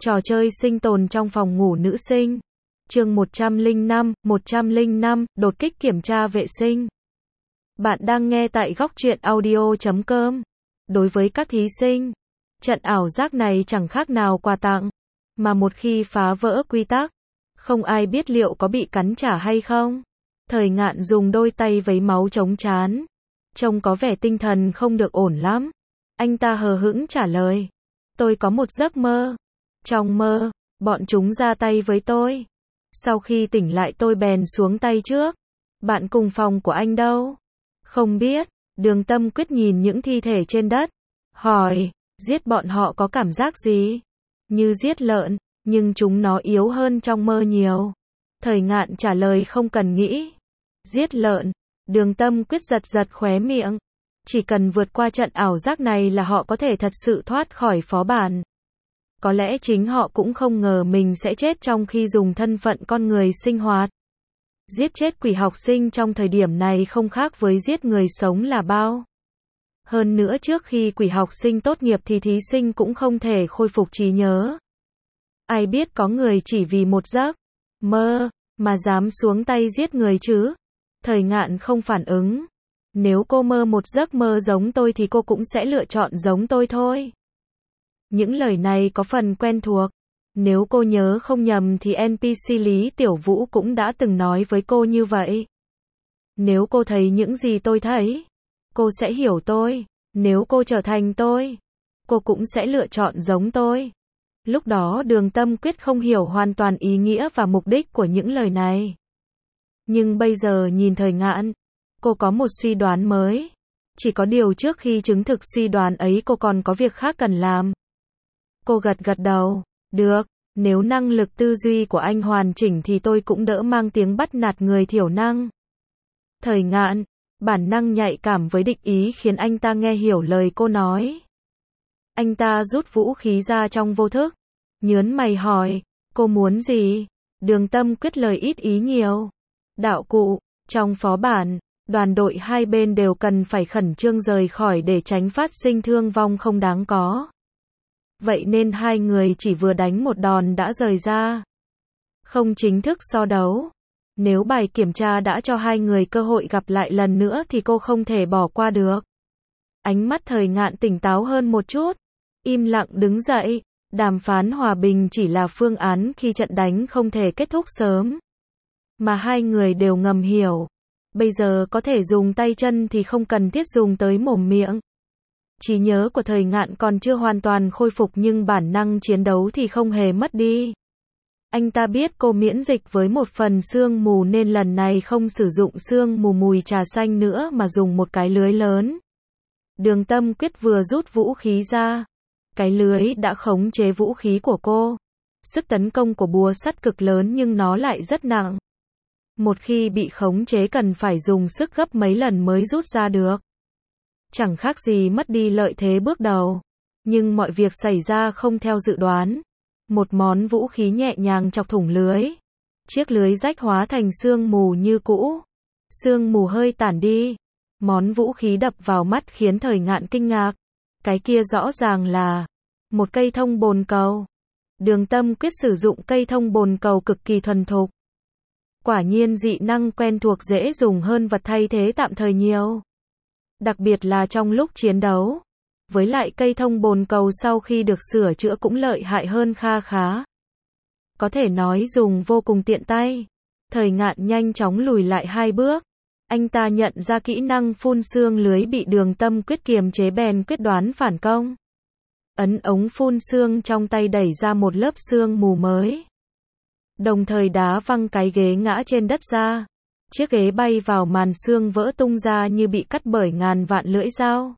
Trò chơi sinh tồn trong phòng ngủ nữ sinh. Chương 105, đột kích kiểm tra vệ sinh. Bạn đang nghe tại góc truyện audio.com. Đối với các thí sinh, trận ảo giác này chẳng khác nào quà tặng, mà một khi phá vỡ quy tắc, không ai biết liệu có bị cắn trả hay không. Thời Ngạn dùng đôi tay vấy máu chống trán, trông có vẻ tinh thần không được ổn lắm. Anh ta hờ hững trả lời, tôi có một giấc mơ. Trong mơ, bọn chúng ra tay với tôi. Sau khi tỉnh lại tôi bèn xuống tay trước. Bạn cùng phòng của anh đâu? Không biết. Đường Tâm Quyết nhìn những thi thể trên đất, hỏi, giết bọn họ có cảm giác gì? Như giết lợn, nhưng chúng nó yếu hơn trong mơ nhiều. Thời Ngạn trả lời không cần nghĩ. Giết lợn. Đường Tâm Quyết giật giật khóe miệng. Chỉ cần vượt qua trận ảo giác này là họ có thể thật sự thoát khỏi phó bản. Có lẽ chính họ cũng không ngờ mình sẽ chết trong khi dùng thân phận con người sinh hoạt. Giết chết quỷ học sinh trong thời điểm này không khác với giết người sống là bao. Hơn nữa trước khi quỷ học sinh tốt nghiệp thì thí sinh cũng không thể khôi phục trí nhớ. Ai biết có người chỉ vì một giấc mơ mà dám xuống tay giết người chứ? Thời Ngạn không phản ứng. Nếu cô mơ một giấc mơ giống tôi thì cô cũng sẽ lựa chọn giống tôi thôi. Những lời này có phần quen thuộc. Nếu cô nhớ không nhầm thì NPC Lý Tiểu Vũ cũng đã từng nói với cô như vậy. Nếu cô thấy những gì tôi thấy, cô sẽ hiểu tôi. Nếu cô trở thành tôi, cô cũng sẽ lựa chọn giống tôi. Lúc đó Đường Tâm Quyết không hiểu hoàn toàn ý nghĩa và mục đích của những lời này. Nhưng bây giờ nhìn Thời Ngạn, cô có một suy đoán mới. Chỉ có điều trước khi chứng thực suy đoán ấy cô còn có việc khác cần làm. Cô gật gật đầu. Được, nếu năng lực tư duy của anh hoàn chỉnh thì tôi cũng đỡ mang tiếng bắt nạt người thiểu năng. Thời Ngạn, bản năng nhạy cảm với địch ý khiến anh ta nghe hiểu lời cô nói. Anh ta rút vũ khí ra trong vô thức. Nhớn mày hỏi, cô muốn gì? Đường Tâm Quyết lời ít ý nhiều. Đạo cụ, trong phó bản, đoàn đội hai bên đều cần phải khẩn trương rời khỏi để tránh phát sinh thương vong không đáng có. Vậy nên hai người chỉ vừa đánh một đòn đã rời ra. Không chính thức so đấu. Nếu bài kiểm tra đã cho hai người cơ hội gặp lại lần nữa thì cô không thể bỏ qua được. Ánh mắt Thời Ngạn tỉnh táo hơn một chút. Im lặng đứng dậy. Đàm phán hòa bình chỉ là phương án khi trận đánh không thể kết thúc sớm. Mà hai người đều ngầm hiểu. Bây giờ có thể dùng tay chân thì không cần thiết dùng tới mồm miệng. Trí nhớ của Thời Ngạn còn chưa hoàn toàn khôi phục nhưng bản năng chiến đấu thì không hề mất đi. Anh ta biết cô miễn dịch với một phần sương mù nên lần này không sử dụng sương mù mùi trà xanh nữa mà dùng một cái lưới lớn. Đường Tâm Quyết vừa rút vũ khí ra. Cái lưới đã khống chế vũ khí của cô. Sức tấn công của búa sắt cực lớn nhưng nó lại rất nặng. Một khi bị khống chế cần phải dùng sức gấp mấy lần mới rút ra được. Chẳng khác gì mất đi lợi thế bước đầu. Nhưng mọi việc xảy ra không theo dự đoán. Một món vũ khí nhẹ nhàng chọc thủng lưới. Chiếc lưới rách hóa thành sương mù như cũ. Sương mù hơi tản đi. Món vũ khí đập vào mắt khiến Thời Ngạn kinh ngạc. Cái kia rõ ràng là một cây thông bồn cầu. Đường Tâm Quyết sử dụng cây thông bồn cầu cực kỳ thuần thục. Quả nhiên dị năng quen thuộc dễ dùng hơn vật thay thế tạm thời nhiều. Đặc biệt là trong lúc chiến đấu. Với lại cây thông bồn cầu sau khi được sửa chữa cũng lợi hại hơn kha khá. Có thể nói dùng vô cùng tiện tay. Thời Ngạn nhanh chóng lùi lại hai bước. Anh ta nhận ra kỹ năng phun sương lưới bị Đường Tâm Quyết kiềm chế bèn quyết đoán phản công. Ấn ống phun sương trong tay đẩy ra một lớp sương mù mới. Đồng thời đá văng cái ghế ngã trên đất ra. Chiếc ghế bay vào màn sương vỡ tung ra như bị cắt bởi ngàn vạn lưỡi dao.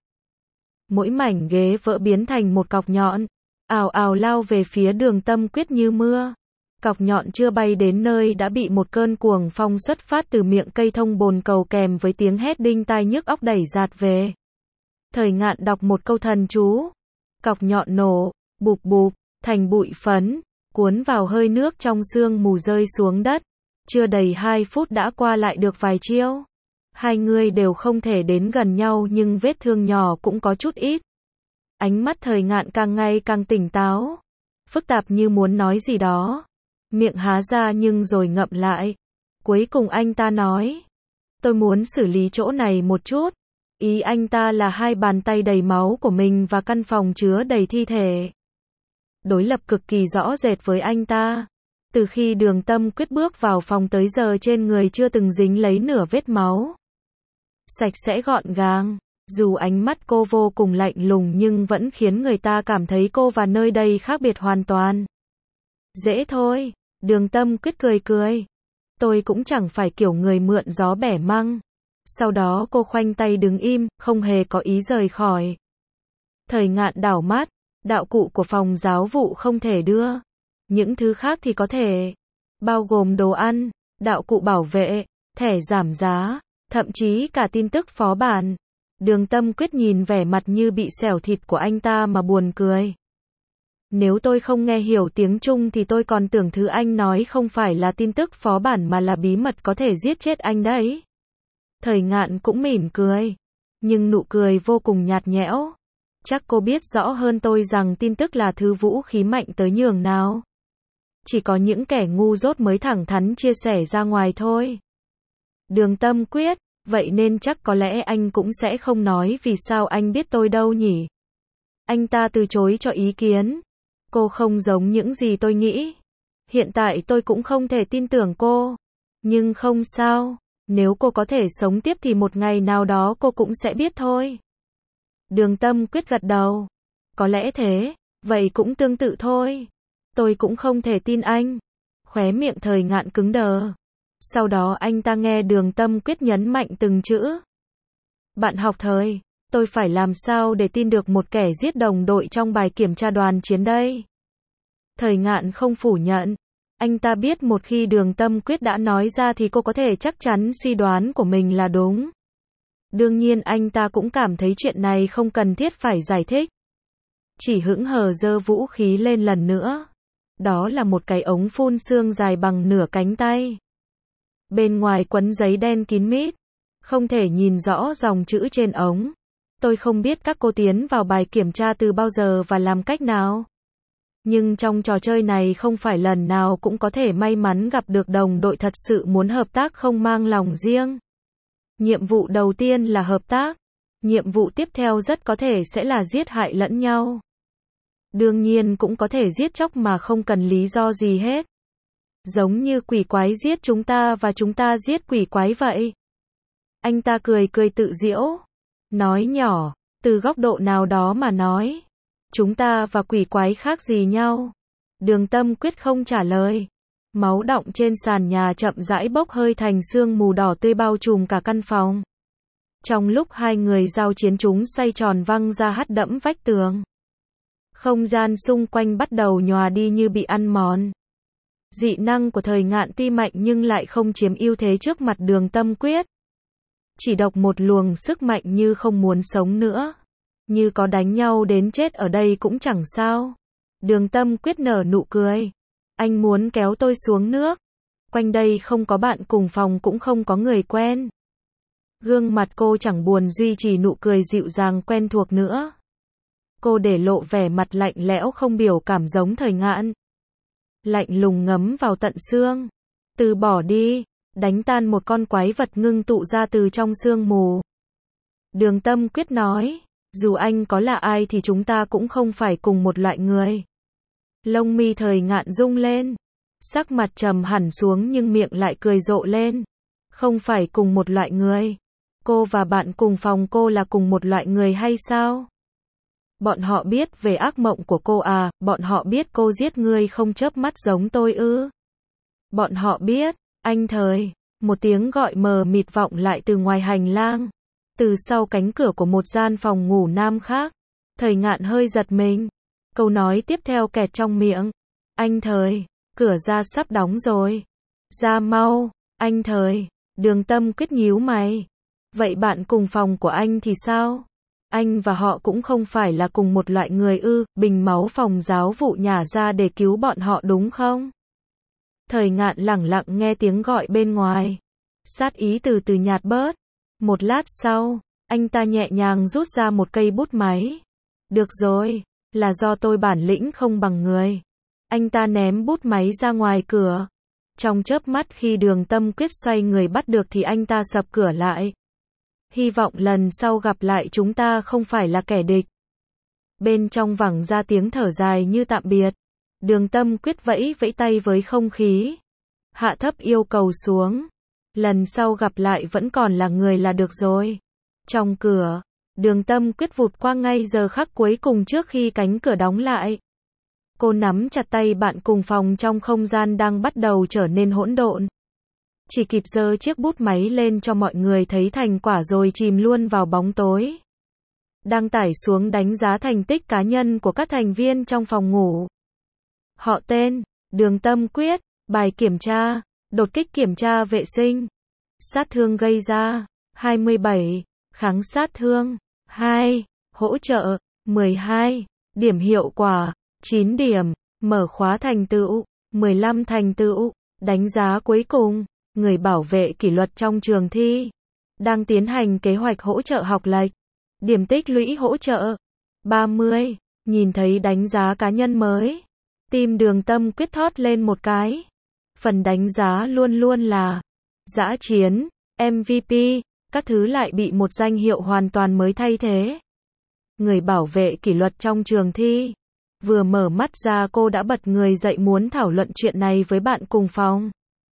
Mỗi mảnh ghế vỡ biến thành một cọc nhọn, ào ào lao về phía Đường Tâm Quyết như mưa. Cọc nhọn chưa bay đến nơi đã bị một cơn cuồng phong xuất phát từ miệng cây thông bồn cầu kèm với tiếng hét đinh tai nhức óc đẩy giạt về. Thời Ngạn đọc một câu thần chú. Cọc nhọn nổ, bụp bụp, thành bụi phấn, cuốn vào hơi nước trong sương mù rơi xuống đất. Chưa đầy 2 phút đã qua lại được vài chiêu. Hai người đều không thể đến gần nhau nhưng vết thương nhỏ cũng có chút ít. Ánh mắt Thời Ngạn càng ngày càng tỉnh táo. phức tạp như muốn nói gì đó. Miệng há ra nhưng rồi ngậm lại. Cuối cùng anh ta nói, tôi muốn xử lý chỗ này một chút. Ý anh ta là hai bàn tay đầy máu của mình và căn phòng chứa đầy thi thể. Đối lập cực kỳ rõ rệt với anh ta. Từ khi Đường Tâm Quyết bước vào phòng tới giờ trên người chưa từng dính lấy nửa vết máu. Sạch sẽ gọn gàng. Dù ánh mắt cô vô cùng lạnh lùng nhưng vẫn khiến người ta cảm thấy cô và nơi đây khác biệt hoàn toàn. Dễ thôi. Đường Tâm Quyết cười cười. Tôi cũng chẳng phải kiểu người mượn gió bẻ măng. Sau đó cô khoanh tay đứng im, không hề có ý rời khỏi. Thời Ngạn đảo mắt. Đạo cụ của phòng giáo vụ không thể đưa. Những thứ khác thì có thể. Bao gồm đồ ăn, đạo cụ bảo vệ, thẻ giảm giá, thậm chí cả tin tức phó bản. Đường Tâm Quyết nhìn vẻ mặt như bị xẻo thịt của anh ta mà buồn cười. Nếu tôi không nghe hiểu tiếng Trung thì tôi còn tưởng thứ anh nói không phải là tin tức phó bản mà là bí mật có thể giết chết anh đấy. Thời Ngạn cũng mỉm cười. Nhưng nụ cười vô cùng nhạt nhẽo. Chắc cô biết rõ hơn tôi rằng tin tức là thứ vũ khí mạnh tới nhường nào. Chỉ có những kẻ ngu dốt mới thẳng thắn chia sẻ ra ngoài thôi. Đường Tâm Quyết, vậy nên chắc có lẽ anh cũng sẽ không nói vì sao anh biết tôi đâu nhỉ? Anh ta từ chối cho ý kiến. Cô không giống những gì tôi nghĩ. Hiện tại tôi cũng không thể tin tưởng cô. Nhưng không sao, nếu cô có thể sống tiếp thì một ngày nào đó cô cũng sẽ biết thôi. Đường Tâm Quyết gật đầu. Có lẽ thế, vậy cũng tương tự thôi. Tôi cũng không thể tin anh. Khóe miệng Thời Ngạn cứng đờ. Sau đó anh ta nghe Đường Tâm Quyết nhấn mạnh từng chữ. Bạn học Thời, tôi phải làm sao để tin được một kẻ giết đồng đội trong bài kiểm tra đoàn chiến đây? Thời Ngạn không phủ nhận. Anh ta biết một khi Đường Tâm Quyết đã nói ra thì cô có thể chắc chắn suy đoán của mình là đúng. Đương nhiên anh ta cũng cảm thấy chuyện này không cần thiết phải giải thích. Chỉ hững hờ giơ vũ khí lên lần nữa. Đó là một cái ống phun sương dài bằng nửa cánh tay. Bên ngoài quấn giấy đen kín mít. Không thể nhìn rõ dòng chữ trên ống. Tôi không biết các cô tiến vào bài kiểm tra từ bao giờ và làm cách nào. Nhưng trong trò chơi này không phải lần nào cũng có thể may mắn gặp được đồng đội thật sự muốn hợp tác không mang lòng riêng. Nhiệm vụ đầu tiên là hợp tác. Nhiệm vụ tiếp theo rất có thể sẽ là giết hại lẫn nhau. Đương nhiên cũng có thể giết chóc mà không cần lý do gì hết. Giống như quỷ quái giết chúng ta và chúng ta giết quỷ quái vậy. Anh ta cười cười tự giễu. Nói nhỏ, từ góc độ nào đó mà nói. Chúng ta và quỷ quái khác gì nhau? Đường Tâm Quyết không trả lời. Máu đọng trên sàn nhà chậm rãi bốc hơi thành sương mù đỏ tươi bao trùm cả căn phòng. Trong lúc hai người giao chiến chúng xoay tròn văng ra hắt đẫm vách tường. Không gian xung quanh bắt đầu nhòa đi như bị ăn mòn. Dị năng của Thời Ngạn tuy mạnh nhưng lại không chiếm ưu thế trước mặt Đường Tâm Quyết. Chỉ độc một luồng sức mạnh như không muốn sống nữa. Như có đánh nhau đến chết ở đây cũng chẳng sao. Đường Tâm Quyết nở nụ cười. Anh muốn kéo tôi xuống nước. Quanh đây không có bạn cùng phòng cũng không có người quen. Gương mặt cô chẳng buồn duy trì nụ cười dịu dàng quen thuộc nữa. Cô để lộ vẻ mặt lạnh lẽo không biểu cảm giống Thời Ngạn. Lạnh lùng ngấm vào tận xương. Từ bỏ đi, đánh tan một con quái vật ngưng tụ ra từ trong sương mù. Đường Tâm Quyết nói, dù anh có là ai thì chúng ta cũng không phải cùng một loại người. Lông mi Thời Ngạn rung lên. Sắc mặt trầm hẳn xuống nhưng miệng lại cười rộ lên. Không phải cùng một loại người. Cô và bạn cùng phòng cô là cùng một loại người hay sao? Bọn họ biết về ác mộng của cô à, bọn họ biết cô giết người không chớp mắt giống tôi ư? Bọn họ biết, anh Thời, một tiếng gọi mờ mịt vọng lại từ ngoài hành lang. Từ sau cánh cửa của một gian phòng ngủ nam khác. Thời Ngạn hơi giật mình. Câu nói tiếp theo kẹt trong miệng. Anh Thời, cửa ra sắp đóng rồi. Ra mau, anh Thời. Đường Tâm Quyết nhíu mày. Vậy bạn cùng phòng của anh thì sao? Anh và họ cũng không phải là cùng một loại người ư? Bình máu phòng giáo vụ nhả ra để cứu bọn họ đúng không? Thời Ngạn lẳng lặng nghe tiếng gọi bên ngoài. Sát ý từ từ nhạt bớt. Một lát sau, anh ta nhẹ nhàng rút ra một cây bút máy. Được rồi, là do tôi bản lĩnh không bằng người. Anh ta ném bút máy ra ngoài cửa. Trong chớp mắt khi Đường Tâm Quyết xoay người bắt được thì anh ta sập cửa lại. Hy vọng lần sau gặp lại chúng ta không phải là kẻ địch. Bên trong vẳng ra tiếng thở dài như tạm biệt. Đường Tâm Quyết vẫy vẫy tay với không khí. Hạ thấp yêu cầu xuống. Lần sau gặp lại vẫn còn là người là được rồi. Trong cửa, Đường Tâm Quyết vụt qua ngay giờ khắc cuối cùng trước khi cánh cửa đóng lại. Cô nắm chặt tay bạn cùng phòng trong không gian đang bắt đầu trở nên hỗn độn. Chỉ kịp giơ chiếc bút máy lên cho mọi người thấy thành quả rồi chìm luôn vào bóng tối. Đăng tải xuống đánh giá thành tích cá nhân của các thành viên trong phòng ngủ. Họ tên, Đường Tâm Quyết, bài kiểm tra, đột kích kiểm tra vệ sinh. Sát thương gây ra, 27, kháng sát thương, 2, hỗ trợ, 12, điểm hiệu quả, 9 điểm, mở khóa thành tựu, 15 thành tựu, đánh giá cuối cùng, người bảo vệ kỷ luật trong trường thi. Đang tiến hành kế hoạch hỗ trợ học lệch. Điểm tích lũy hỗ trợ, 30, nhìn thấy đánh giá cá nhân mới. Tim Đường Tâm Quyết thót lên một cái. Phần đánh giá luôn luôn là dã chiến, MVP, các thứ lại bị một danh hiệu hoàn toàn mới thay thế. Người bảo vệ kỷ luật trong trường thi. Vừa mở mắt ra cô đã bật người dậy muốn thảo luận chuyện này với bạn cùng phòng.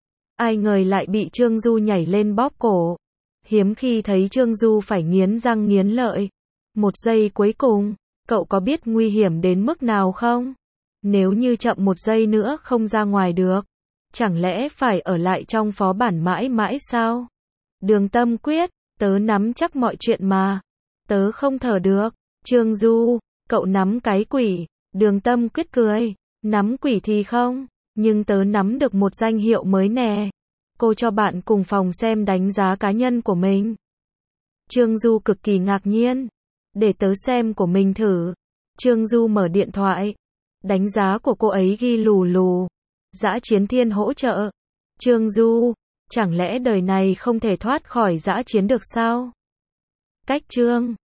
Ai ngờ lại bị Trương Du nhảy lên bóp cổ. Hiếm khi thấy Trương Du phải nghiến răng nghiến lợi. Một giây cuối cùng, cậu có biết nguy hiểm đến mức nào không? Nếu như chậm một giây nữa không ra ngoài được, chẳng lẽ phải ở lại trong phó bản mãi mãi sao? Đường Tâm Quyết, tớ nắm chắc mọi chuyện mà. Tớ không thở được. Trương Du, cậu nắm cái quỷ. Đường Tâm Quyết cười. Nắm quỷ thì không, nhưng tớ nắm được một danh hiệu mới nè. Cô cho bạn cùng phòng xem đánh giá cá nhân của mình. Trương Du cực kỳ ngạc nhiên. Để tớ xem của mình thử. Trương Du mở điện thoại. Đánh giá của cô ấy ghi lù lù. Dã chiến thiên hỗ trợ. Trương Du, chẳng lẽ đời này không thể thoát khỏi dã chiến được sao? Cách chương